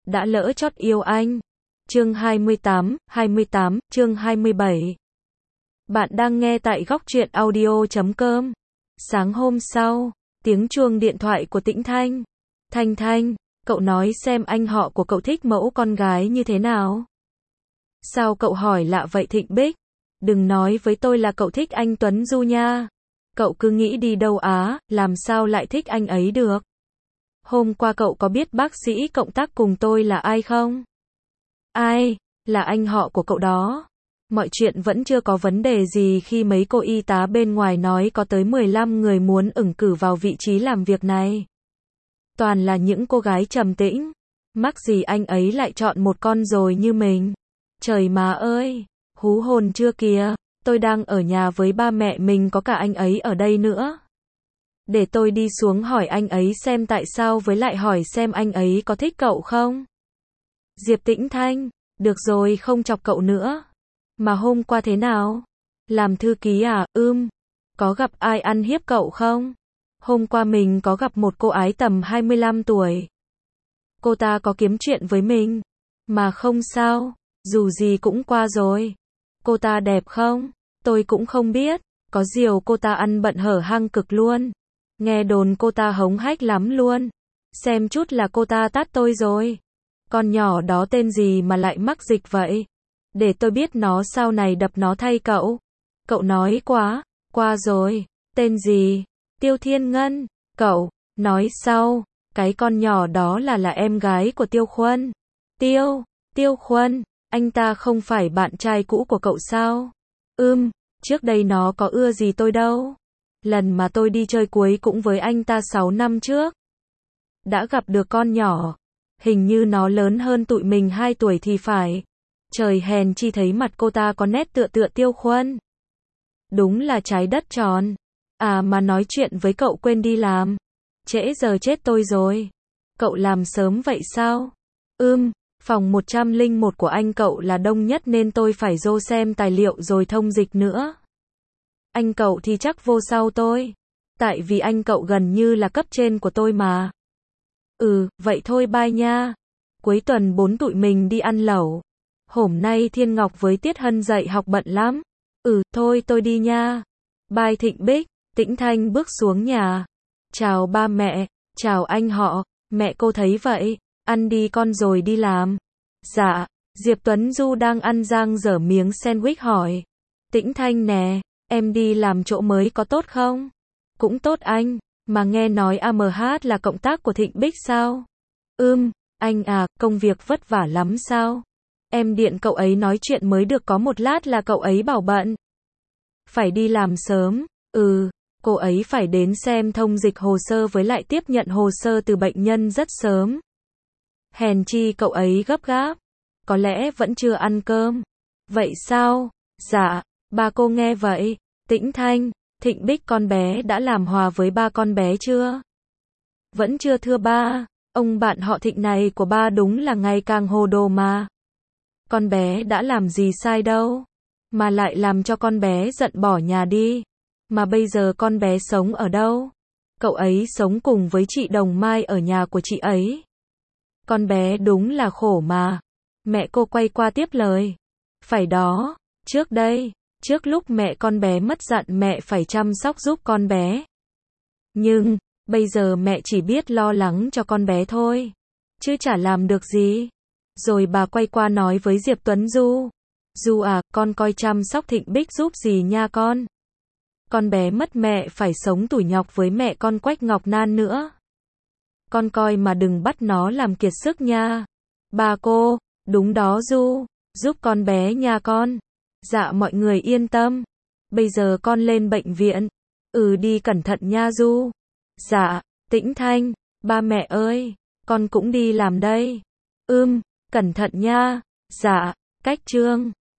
đã lỡ chót yêu anh. Chương 28, chương 27. Bạn đang nghe tại góc truyện audio.com. Sáng hôm sau, tiếng chuông điện thoại của Tĩnh Thanh. Thanh Thanh, cậu nói xem anh họ của cậu thích mẫu con gái như thế nào? Sao cậu hỏi lạ vậy Thịnh Bích? Đừng nói với tôi là cậu thích anh Tuấn Du nha. Cậu cứ nghĩ đi đâu á, làm sao lại thích anh ấy được? Hôm qua cậu có biết bác sĩ cộng tác cùng tôi là ai không? Ai? Là anh họ của cậu đó. Mọi chuyện vẫn chưa có vấn đề gì khi mấy cô y tá bên ngoài nói có tới 15 người muốn ứng cử vào vị trí làm việc này. Toàn là những cô gái trầm tĩnh. Mắc gì anh ấy lại chọn một con rồi như mình. Trời má ơi, hú hồn chưa kìa, tôi đang ở nhà với ba mẹ mình có cả anh ấy ở đây nữa. Để tôi đi xuống hỏi anh ấy xem tại sao với lại hỏi xem anh ấy có thích cậu không. Diệp Tĩnh Thanh, được rồi không chọc cậu nữa. Mà hôm qua thế nào? Làm thư ký à? Có gặp ai ăn hiếp cậu không? Hôm qua mình có gặp một cô ái tầm 25 tuổi. Cô ta có kiếm chuyện với mình. Mà không sao, dù gì cũng qua rồi. Cô ta đẹp không? Tôi cũng không biết. Có điều cô ta ăn bận hở hang cực luôn. Nghe đồn cô ta hống hách lắm luôn. Xem chút là cô ta tát tôi rồi. Con nhỏ đó tên gì mà lại mắc dịch vậy? Để tôi biết nó sau này đập nó thay cậu. Cậu nói quá, qua rồi. Tên gì? Tiêu Thiên Ngân. Cậu, nói sau. Cái con nhỏ đó là em gái của Tiêu Khuân. Tiêu Khuân, anh ta không phải bạn trai cũ của cậu sao? Trước đây nó có ưa gì tôi đâu. Lần mà tôi đi chơi cuối cũng với anh ta 6 năm trước. Đã gặp được con nhỏ. Hình như nó lớn hơn tụi mình 2 tuổi thì phải. Trời hèn chi thấy mặt cô ta có nét tựa Tiêu Khuân. Đúng là trái đất tròn. À mà nói chuyện với cậu quên đi làm. Trễ giờ chết tôi rồi. Cậu làm sớm vậy sao? Phòng 101 của anh cậu là đông nhất nên tôi phải vô xem tài liệu rồi thông dịch nữa. Anh cậu thì chắc vô sau tôi. Tại vì anh cậu gần như là cấp trên của tôi mà. Vậy thôi bye nha. Cuối tuần 4 tụi mình đi ăn lẩu. Hôm nay Thiên Ngọc với Tiết Hân dạy học bận lắm. Thôi tôi đi nha. Bye Thịnh Bích. Tĩnh Thanh bước xuống nhà. Chào ba mẹ, chào anh họ, mẹ cô thấy vậy. Ăn đi con rồi đi làm. Dạ, Diệp Tuấn Du đang ăn rang dở miếng sandwich hỏi. Tĩnh Thanh nè, em đi làm chỗ mới có tốt không? Cũng tốt anh, mà nghe nói AMH là cộng tác của Thịnh Bích sao? Anh à, công việc vất vả lắm sao? Em điện cậu ấy nói chuyện mới được có một lát là cậu ấy bảo bận. Phải đi làm sớm, cô ấy phải đến xem thông dịch hồ sơ với lại tiếp nhận hồ sơ từ bệnh nhân rất sớm. Hèn chi cậu ấy gấp gáp. Có lẽ vẫn chưa ăn cơm. Vậy sao? Dạ, ba cô nghe vậy. Tĩnh Thanh, Thịnh Bích con bé đã làm hòa với ba con bé chưa? Vẫn chưa thưa ba. Ông bạn họ Thịnh này của ba đúng là ngày càng hồ đồ mà. Con bé đã làm gì sai đâu. Mà lại làm cho con bé giận bỏ nhà đi. Mà bây giờ con bé sống ở đâu? Cậu ấy sống cùng với chị Đồng Mai ở nhà của chị ấy. Con bé đúng là khổ mà. Mẹ cô quay qua tiếp lời. Phải đó, trước lúc mẹ con bé mất dặn mẹ phải chăm sóc giúp con bé. Nhưng, bây giờ mẹ chỉ biết lo lắng cho con bé thôi. Chứ chả làm được gì. Rồi bà quay qua nói với Diệp Tuấn Du. Du à, con coi chăm sóc Thịnh Bích giúp gì nha con. Con bé mất mẹ phải sống tủi nhọc với mẹ con Quách Ngọc Nan nữa. Con coi mà đừng bắt nó làm kiệt sức nha. Bà cô, đúng đó Du, giúp con bé nha con. Dạ mọi người yên tâm. Bây giờ con lên bệnh viện. Đi cẩn thận nha Du. Dạ, Tĩnh Thanh, ba mẹ ơi, con cũng đi làm đây. Cẩn thận nha. Dạ, Cách Trương.